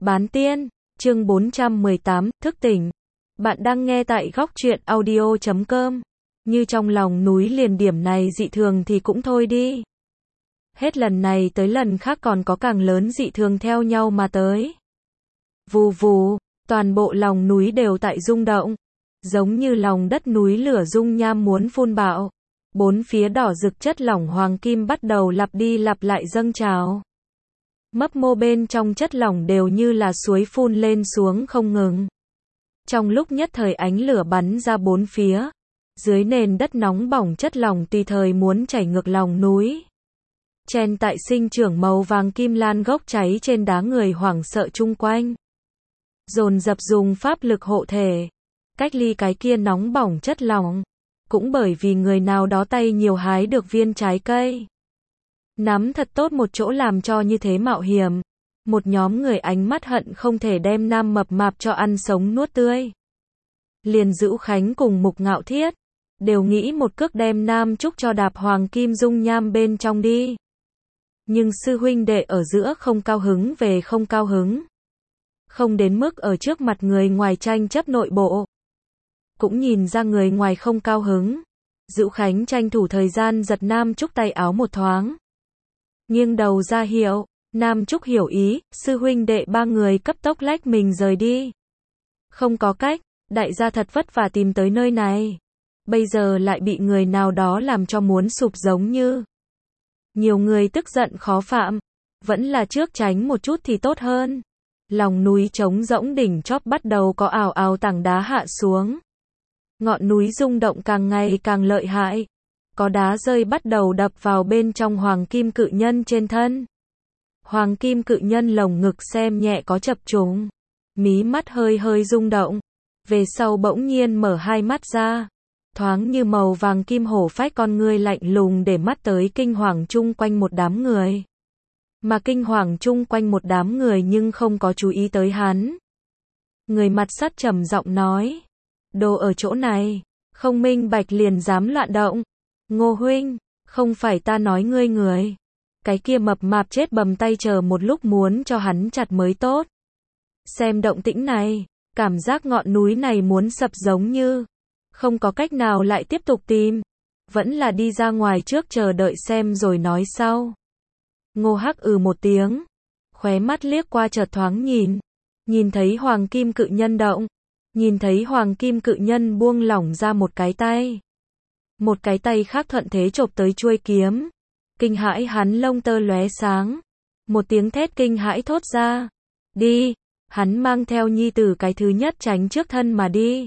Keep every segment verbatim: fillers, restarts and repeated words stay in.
Bán tiên, chương bốn trăm mười tám, thức tỉnh. Bạn đang nghe tại góc truyện audio chấm com. Như trong lòng núi liền điểm này dị thường thì cũng thôi đi. Hết lần này tới lần khác còn có càng lớn dị thường theo nhau mà tới. Vù vù, toàn bộ lòng núi đều tại rung động. Giống như lòng đất núi lửa dung nham muốn phun bạo. Bốn phía đỏ rực chất lỏng hoàng kim bắt đầu lặp đi lặp lại dâng trào. Mấp mô bên trong chất lỏng đều như là suối phun lên xuống không ngừng. Trong lúc nhất thời ánh lửa bắn ra bốn phía. Dưới nền đất nóng bỏng chất lỏng tùy thời muốn chảy ngược lòng núi. Chen tại sinh trưởng màu vàng kim lan gốc cháy trên đá, người hoảng sợ chung quanh. Dồn dập dùng pháp lực hộ thể. Cách ly cái kia nóng bỏng chất lỏng. Cũng bởi vì người nào đó tay nhiều hái được viên trái cây. Nắm thật tốt một chỗ làm cho như thế mạo hiểm. Một nhóm người ánh mắt hận không thể đem Nam Mập Mạp cho ăn sống nuốt tươi. Liền Dữu Khánh cùng Mục Ngạo Thiết đều nghĩ một cước đem Nam Trúc cho đạp hoàng kim dung nham bên trong đi. Nhưng sư huynh đệ ở giữa không cao hứng về không cao hứng. Không đến mức ở trước mặt người ngoài tranh chấp nội bộ. Cũng nhìn ra người ngoài không cao hứng. Dữu Khánh tranh thủ thời gian giật Nam Trúc tay áo một thoáng. Nghiêng đầu ra hiệu, Nam Trúc hiểu ý, sư huynh đệ ba người cấp tốc lách mình rời đi. Không có cách, đại gia thật vất vả tìm tới nơi này. Bây giờ lại bị người nào đó làm cho muốn sụp giống như. Nhiều người tức giận khó phạm, vẫn là trước tránh một chút thì tốt hơn. Lòng núi trống rỗng đỉnh chóp bắt đầu có ào ào tảng đá hạ xuống. Ngọn núi rung động càng ngày càng lợi hại. Có đá rơi bắt đầu đập vào bên trong hoàng kim cự nhân trên thân. Hoàng kim cự nhân lồng ngực xem nhẹ có chập trùng. Mí mắt hơi hơi rung động. Về sau bỗng nhiên mở hai mắt ra. Thoáng như màu vàng kim hổ phách con ngươi lạnh lùng để mắt tới kinh hoàng chung quanh một đám người. Mà kinh hoàng chung quanh một đám người nhưng không có chú ý tới hắn. Người mặt sắt trầm giọng nói. Đồ ở chỗ này, không minh bạch liền dám loạn động. Ngô huynh, không phải ta nói ngươi người. Cái kia mập mạp chết bầm tay chờ một lúc muốn cho hắn chặt mới tốt. Xem động tĩnh này, cảm giác ngọn núi này muốn sập giống như. Không có cách nào lại tiếp tục tìm. Vẫn là đi ra ngoài trước chờ đợi xem rồi nói sau. Ngô Hắc ừ một tiếng. Khóe mắt liếc qua chợt thoáng nhìn. Nhìn thấy hoàng kim cự nhân động. Nhìn thấy hoàng kim cự nhân buông lỏng ra một cái tay. Một cái tay khác thuận thế chộp tới chuôi kiếm. Kinh hãi hắn lông tơ lóe sáng. Một tiếng thét kinh hãi thốt ra. Đi, hắn mang theo nhi tử cái thứ nhất tránh trước thân mà đi.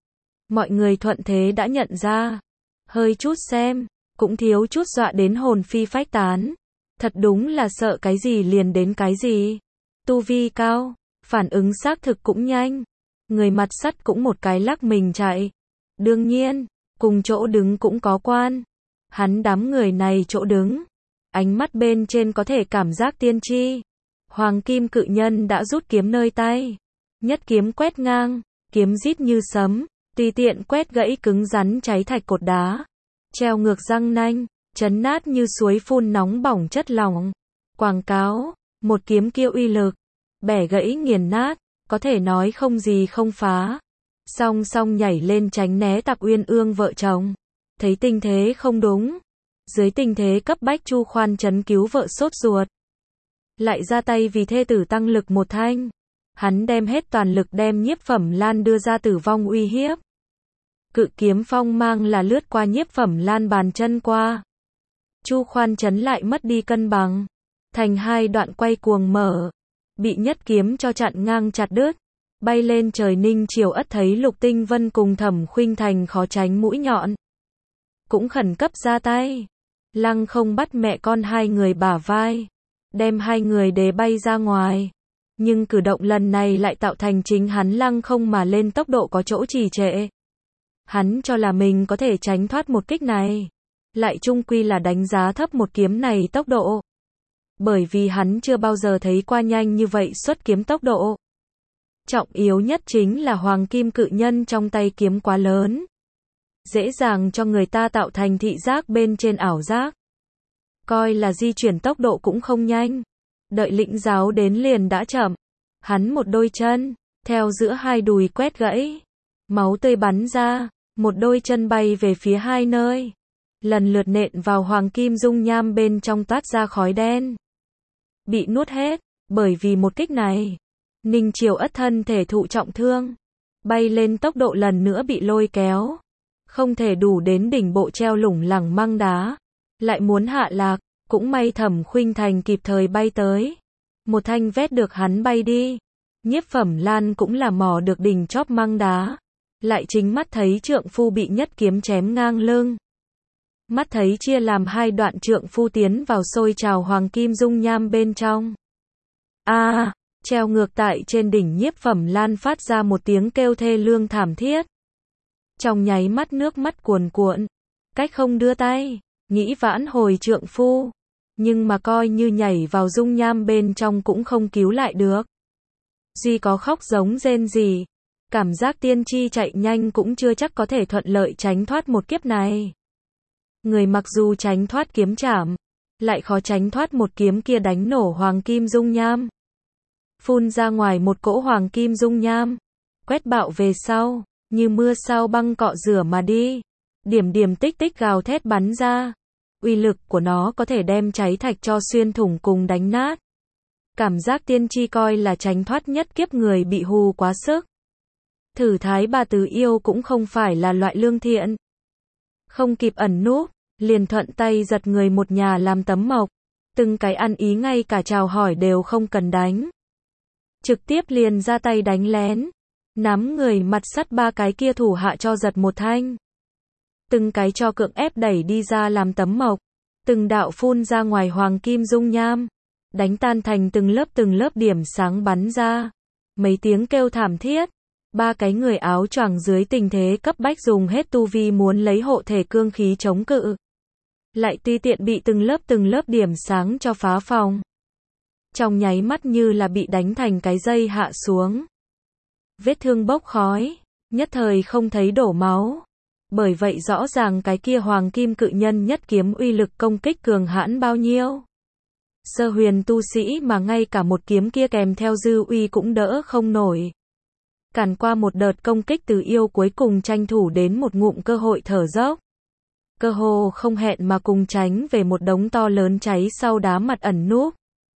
Mọi người thuận thế đã nhận ra. Hơi chút xem, cũng thiếu chút dọa đến hồn phi phách tán. Thật đúng là sợ cái gì liền đến cái gì. Tu vi cao, phản ứng xác thực cũng nhanh. Người mặt sắt cũng một cái lắc mình chạy. Đương nhiên, cùng chỗ đứng cũng có quan. Hắn đám người này chỗ đứng. Ánh mắt bên trên có thể cảm giác tiên tri. Hoàng kim cự nhân đã rút kiếm nơi tay. Nhất kiếm quét ngang, kiếm rít như sấm. Tùy tiện quét gãy cứng rắn cháy thạch cột đá. Treo ngược răng nanh, chấn nát như suối phun nóng bỏng chất lỏng. Quảng cáo, một kiếm kia uy lực. Bẻ gãy nghiền nát. Có thể nói không gì không phá. Song song nhảy lên tránh né Tạc Uyên Ương vợ chồng. Thấy tình thế không đúng. Dưới tình thế cấp bách Chu Khoan Trấn cứu vợ sốt ruột. Lại ra tay vì thê tử tăng lực một thanh. Hắn đem hết toàn lực đem Nhiếp Phẩm Lan đưa ra tử vong uy hiếp. Cự kiếm phong mang là lướt qua Nhiếp Phẩm Lan bàn chân qua. Chu Khoan Trấn lại mất đi cân bằng. Thành hai đoạn quay cuồng mở. Bị nhất kiếm cho chặn ngang chặt đứt. Bay lên trời Ninh Triều Ất thấy Lục Tinh Vân cùng Thẩm Khuynh Thành khó tránh mũi nhọn. Cũng khẩn cấp ra tay. Lăng không bắt mẹ con hai người bả vai. Đem hai người đè bay ra ngoài. Nhưng cử động lần này lại tạo thành chính hắn lăng không mà lên tốc độ có chỗ trì trệ. Hắn cho là mình có thể tránh thoát một kích này. Lại chung quy là đánh giá thấp một kiếm này tốc độ. Bởi vì hắn chưa bao giờ thấy qua nhanh như vậy xuất kiếm tốc độ. Trọng yếu nhất chính là hoàng kim cự nhân trong tay kiếm quá lớn. Dễ dàng cho người ta tạo thành thị giác bên trên ảo giác. Coi là di chuyển tốc độ cũng không nhanh. Đợi lĩnh giáo đến liền đã chậm. hắn một đôi chân, theo giữa hai đùi quét gãy. Máu tươi bắn ra, một đôi chân bay về phía hai nơi. Lần lượt nện vào hoàng kim dung nham bên trong toát ra khói đen. Bị nuốt hết, bởi vì một kích này. Ninh Triều Ất thân thể thụ trọng thương. Bay lên tốc độ lần nữa bị lôi kéo. Không thể đủ đến đỉnh bộ treo lủng lẳng măng đá. Lại muốn hạ lạc, cũng may Thẩm Khuynh Thành kịp thời bay tới. Một thanh vét được hắn bay đi. Nhiếp Phẩm Lan cũng là mò được đỉnh chóp măng đá. Lại chính mắt thấy trượng phu bị nhất kiếm chém ngang lưng. Mắt thấy chia làm hai đoạn trượng phu tiến vào sôi trào hoàng kim dung nham bên trong. A, à, treo ngược tại trên đỉnh Nhiếp Phẩm Lan phát ra một tiếng kêu thê lương thảm thiết. Trong nháy mắt nước mắt cuồn cuộn, cách không đưa tay, nghĩ vãn hồi trượng phu, nhưng mà coi như nhảy vào dung nham bên trong cũng không cứu lại được. Duy có khóc giống rên gì, cảm giác tiên tri chạy nhanh cũng chưa chắc có thể thuận lợi tránh thoát một kiếp này. Người mặc dù tránh thoát kiếm chảm, lại khó tránh thoát một kiếm kia đánh nổ hoàng kim dung nham. Phun ra ngoài một cỗ hoàng kim dung nham, quét bạo về sau, như mưa sao băng cọ rửa mà đi. Điểm điểm tích tích gào thét bắn ra. Uy lực của nó có thể đem cháy thạch cho xuyên thủng cùng đánh nát. Cảm giác tiên tri coi là tránh thoát nhất kiếp người bị hù quá sức. Thử Thái Bà Từ Yêu cũng không phải là loại lương thiện. Không kịp ẩn núp, liền thuận tay giật người một nhà làm tấm mộc. Từng cái ăn ý ngay cả chào hỏi đều không cần đánh. Trực tiếp liền ra tay đánh lén. Nắm người mặt sắt ba cái kia thủ hạ cho giật một thanh. Từng cái cho cưỡng ép đẩy đi ra làm tấm mộc. Từng đạo phun ra ngoài hoàng kim dung nham. Đánh tan thành từng lớp từng lớp điểm sáng bắn ra. Mấy tiếng kêu thảm thiết. Ba cái người áo choàng dưới tình thế cấp bách dùng hết tu vi muốn lấy hộ thể cương khí chống cự. Lại tùy tiện bị từng lớp từng lớp điểm sáng cho phá phòng. Trong nháy mắt như là bị đánh thành cái dây hạ xuống. Vết thương bốc khói, nhất thời không thấy đổ máu. Bởi vậy rõ ràng cái kia hoàng kim cự nhân nhất kiếm uy lực công kích cường hãn bao nhiêu. Sơ huyền tu sĩ mà ngay cả một kiếm kia kèm theo dư uy cũng đỡ không nổi. Cản qua một đợt công kích Từ Yêu cuối cùng tranh thủ đến một ngụm cơ hội thở dốc. Cơ hồ không hẹn mà cùng tránh về một đống to lớn cháy sau đá mặt ẩn núp.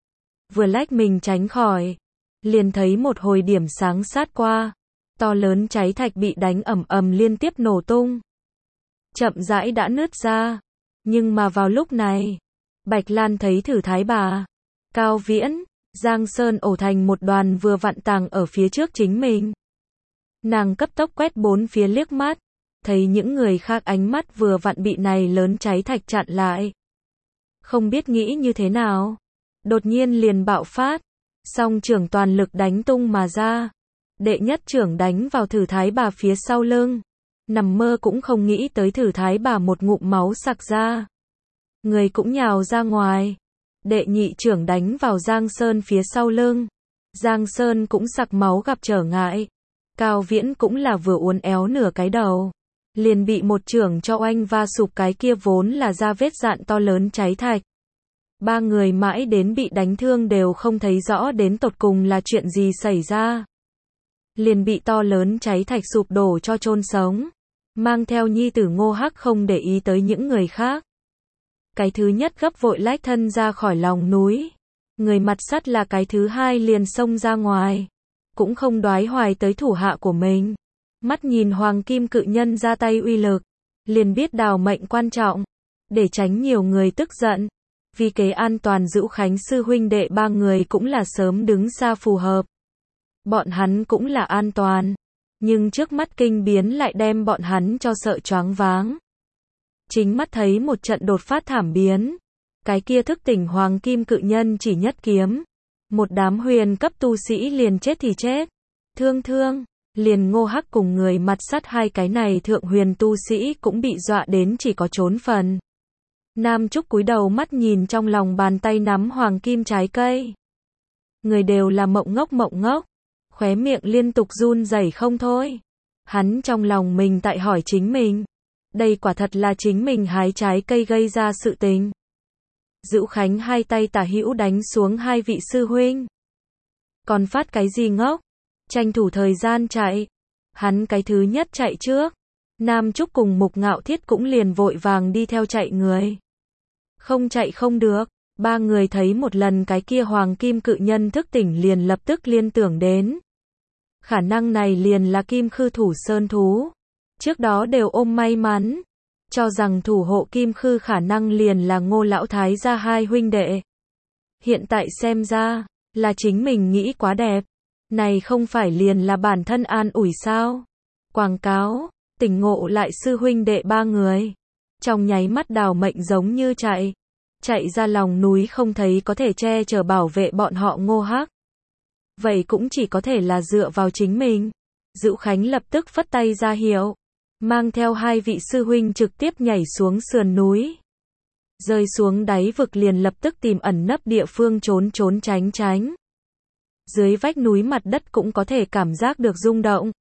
Vừa lách mình tránh khỏi, liền thấy một hồi điểm sáng sát qua. To lớn cháy thạch bị đánh ầm ầm liên tiếp nổ tung. Chậm rãi đã nứt ra. Nhưng mà vào lúc này, Bạch Lan thấy Thử Thái Bà, Cao Viễn, Giang Sơn ổ thành một đoàn vừa vặn tàng ở phía trước chính mình. Nàng cấp tốc quét bốn phía liếc mắt, thấy những người khác ánh mắt vừa vặn bị này lớn cháy thạch chặn lại. Không biết nghĩ như thế nào, đột nhiên liền bạo phát, song trưởng toàn lực đánh tung mà ra. Đệ nhất trưởng đánh vào Thử Thái Bà phía sau lưng. Nằm mơ cũng không nghĩ tới Thử Thái Bà một ngụm máu sặc ra. Người cũng nhào ra ngoài. Đệ nhị trưởng đánh vào Giang Sơn phía sau lưng. Giang Sơn cũng sặc máu gặp trở ngại. Cao Viễn cũng là vừa uốn éo nửa cái đầu. Liền bị một trưởng cho oanh va sụp cái kia vốn là ra vết dạn to lớn cháy thạch. Ba người mãi đến bị đánh thương đều không thấy rõ đến tột cùng là chuyện gì xảy ra. Liền bị to lớn cháy thạch sụp đổ cho chôn sống. Mang theo nhi tử Ngô Hắc không để ý tới những người khác. Cái thứ nhất gấp vội lách thân ra khỏi lòng núi. Người mặt sắt là cái thứ hai liền xông ra ngoài. Cũng không đoái hoài tới thủ hạ của mình. Mắt nhìn hoàng kim cự nhân ra tay uy lực. Liền biết đào mệnh quan trọng. Để tránh nhiều người tức giận. Vì kế an toàn Dữu Khánh sư huynh đệ ba người cũng là sớm đứng xa phù hợp. Bọn hắn cũng là an toàn. Nhưng trước mắt kinh biến lại đem bọn hắn cho sợ choáng váng. Chính mắt thấy một trận đột phát thảm biến. Cái kia thức tỉnh hoàng kim cự nhân chỉ nhất kiếm. Một đám huyền cấp tu sĩ liền chết thì chết. Thương thương, liền Ngô Hắc cùng người mặt sắt hai cái này thượng huyền tu sĩ cũng bị dọa đến chỉ có trốn phần. Nam Trúc cúi đầu mắt nhìn trong lòng bàn tay nắm hoàng kim trái cây. Người đều là mộng ngốc mộng ngốc. Khóe miệng liên tục run rẩy không thôi. Hắn trong lòng mình tại hỏi chính mình. Đây quả thật là chính mình hái trái cây gây ra sự tình. Dữu Khánh hai tay tả hữu đánh xuống hai vị sư huynh. Còn phát cái gì ngốc? Tranh thủ thời gian chạy. Hắn cái thứ nhất chạy trước. Nam Trúc cùng Mục Ngạo Thiết cũng liền vội vàng đi theo chạy người. Không chạy không được. Ba người thấy một lần cái kia hoàng kim cự nhân thức tỉnh liền lập tức liên tưởng đến. Khả năng này liền là Kim Khư thủ sơn thú. Trước đó đều ôm may mắn. Cho rằng thủ hộ Kim Khư khả năng liền là Ngô Lão Thái gia hai huynh đệ. Hiện tại xem ra, là chính mình nghĩ quá đẹp. Này không phải liền là bản thân an ủi sao? Quảng cáo, tỉnh ngộ lại sư huynh đệ ba người. Trong nháy mắt đào mệnh giống như chạy. Chạy ra lòng núi không thấy có thể che chở bảo vệ bọn họ Ngô Hắc. Vậy cũng chỉ có thể là dựa vào chính mình. Dữu Khánh lập tức phất tay ra hiệu. Mang theo hai vị sư huynh trực tiếp nhảy xuống sườn núi. Rơi xuống đáy vực liền lập tức tìm ẩn nấp địa phương trốn trốn tránh tránh. Dưới vách núi mặt đất cũng có thể cảm giác được rung động.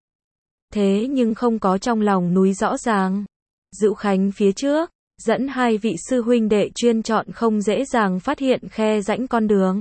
Thế nhưng không có trong lòng núi rõ ràng. Dữu Khánh phía trước, dẫn hai vị sư huynh đệ chuyên chọn không dễ dàng phát hiện khe rãnh con đường.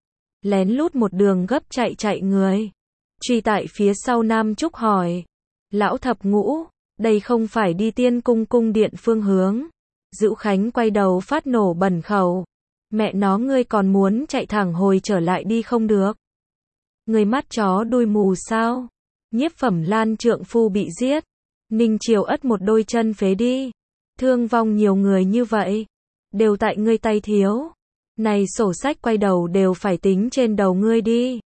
Lén lút một đường gấp chạy chạy người. Truy tại phía sau Nam Trúc hỏi. Lão thập ngũ, đây không phải đi Tiên Cung cung điện phương hướng. Dữu Khánh quay đầu phát nổ bẩn khẩu. Mẹ nó ngươi còn muốn chạy thẳng hồi trở lại đi không được. Người mắt chó đuôi mù sao? Nhiếp Phẩm Lan trượng phu bị giết. Ninh Triều Ất một đôi chân phế đi. Thương vong nhiều người như vậy. Đều tại ngươi tay thiếu. Này sổ sách quay đầu đều phải tính trên đầu ngươi đi.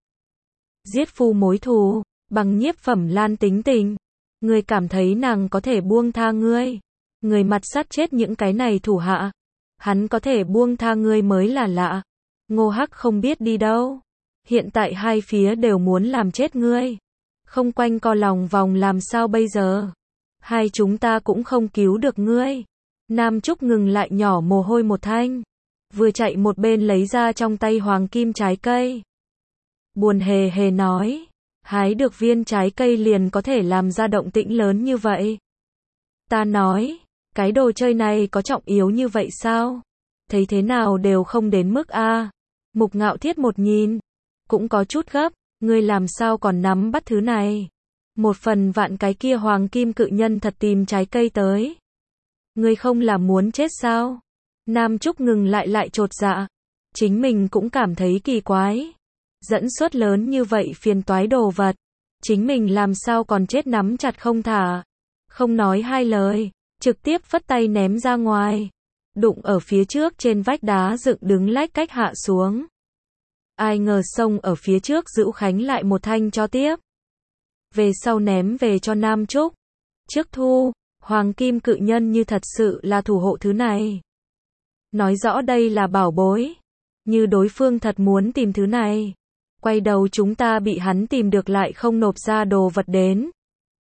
Giết phu mối thù. Bằng Nhiếp Phẩm Lan tính tình. Ngươi cảm thấy nàng có thể buông tha ngươi. Người mặt sát chết những cái này thủ hạ. Hắn có thể buông tha ngươi mới là lạ. Ngô Hắc không biết đi đâu. Hiện tại hai phía đều muốn làm chết ngươi. Không quanh co lòng vòng làm sao bây giờ? Hai chúng ta cũng không cứu được ngươi. Nam Trúc ngừng lại nhỏ mồ hôi một thanh. Vừa chạy một bên lấy ra trong tay hoàng kim trái cây. Buồn hề hề nói. Hái được viên trái cây liền có thể làm ra động tĩnh lớn như vậy. Ta nói, cái đồ chơi này có trọng yếu như vậy sao? Thấy thế nào đều không đến mức a. Mục Ngạo Thiết một nhìn, cũng có chút gấp, ngươi làm sao còn nắm bắt thứ này? Một phần vạn cái kia hoàng kim cự nhân thật tìm trái cây tới. Ngươi không là muốn chết sao? Nam Trúc ngừng lại lại chột dạ. Chính mình cũng cảm thấy kỳ quái. Dẫn suất lớn như vậy phiền toái đồ vật. Chính mình làm sao còn chết nắm chặt không thả. Không nói hai lời. Trực tiếp phất tay ném ra ngoài. Đụng ở phía trước trên vách đá dựng đứng lách cách hạ xuống. Ai ngờ sông ở phía trước Dữu Khánh lại một thanh cho tiếp. Về sau ném về cho Nam Trúc. Trước thu, hoàng kim cự nhân như thật sự là thủ hộ thứ này. Nói rõ đây là bảo bối. Như đối phương thật muốn tìm thứ này. Quay đầu chúng ta bị hắn tìm được lại không nộp ra đồ vật đến.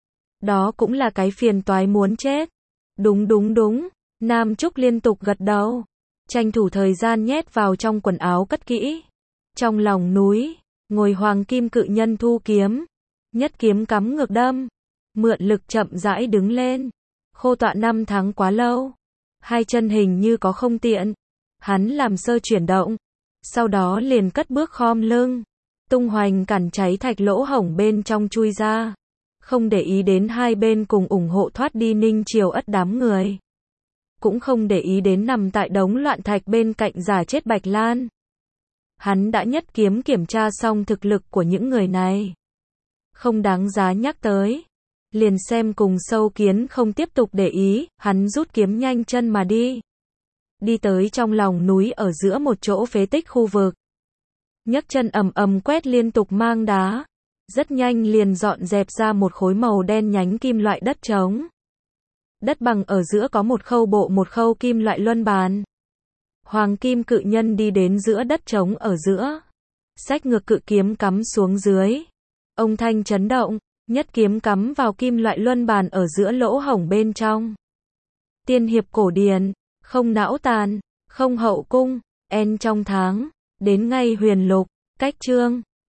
Đó cũng là cái phiền toái muốn chết. Đúng đúng đúng. Nam Trúc liên tục gật đầu. Tranh thủ thời gian nhét vào trong quần áo cất kỹ. Trong lòng núi, ngồi hoàng kim cự nhân thu kiếm. Nhất kiếm cắm ngược đâm. Mượn lực chậm rãi đứng lên. Khô tọa năm tháng quá lâu. Hai chân hình như có không tiện. Hắn làm sơ chuyển động. Sau đó liền cất bước khom lưng. Tung hoành cản cháy thạch lỗ hổng bên trong chui ra. Không để ý đến hai bên cùng ủng hộ thoát đi Ninh Triều Ất đám người. Cũng không để ý đến nằm tại đống loạn thạch bên cạnh giả chết Bạch Lan. Hắn đã nhất kiếm kiểm tra xong thực lực của những người này. Không đáng giá nhắc tới. Liền xem cùng sâu kiến không tiếp tục để ý, hắn rút kiếm nhanh chân mà đi. Đi tới trong lòng núi ở giữa một chỗ phế tích khu vực. Nhấc chân ầm ầm quét liên tục mang đá. Rất nhanh liền dọn dẹp ra một khối màu đen nhánh kim loại đất trống. Đất bằng ở giữa có một khâu bộ một khâu kim loại luân bàn. Hoàng kim cự nhân đi đến giữa đất trống ở giữa. Xách ngược cự kiếm cắm xuống dưới. Ông thanh chấn động, nhất kiếm cắm vào kim loại luân bàn ở giữa lỗ hổng bên trong. Tiên hiệp cổ điển, không não tàn, không hậu cung, en trong tháng, đến ngay huyền lục, cách chương.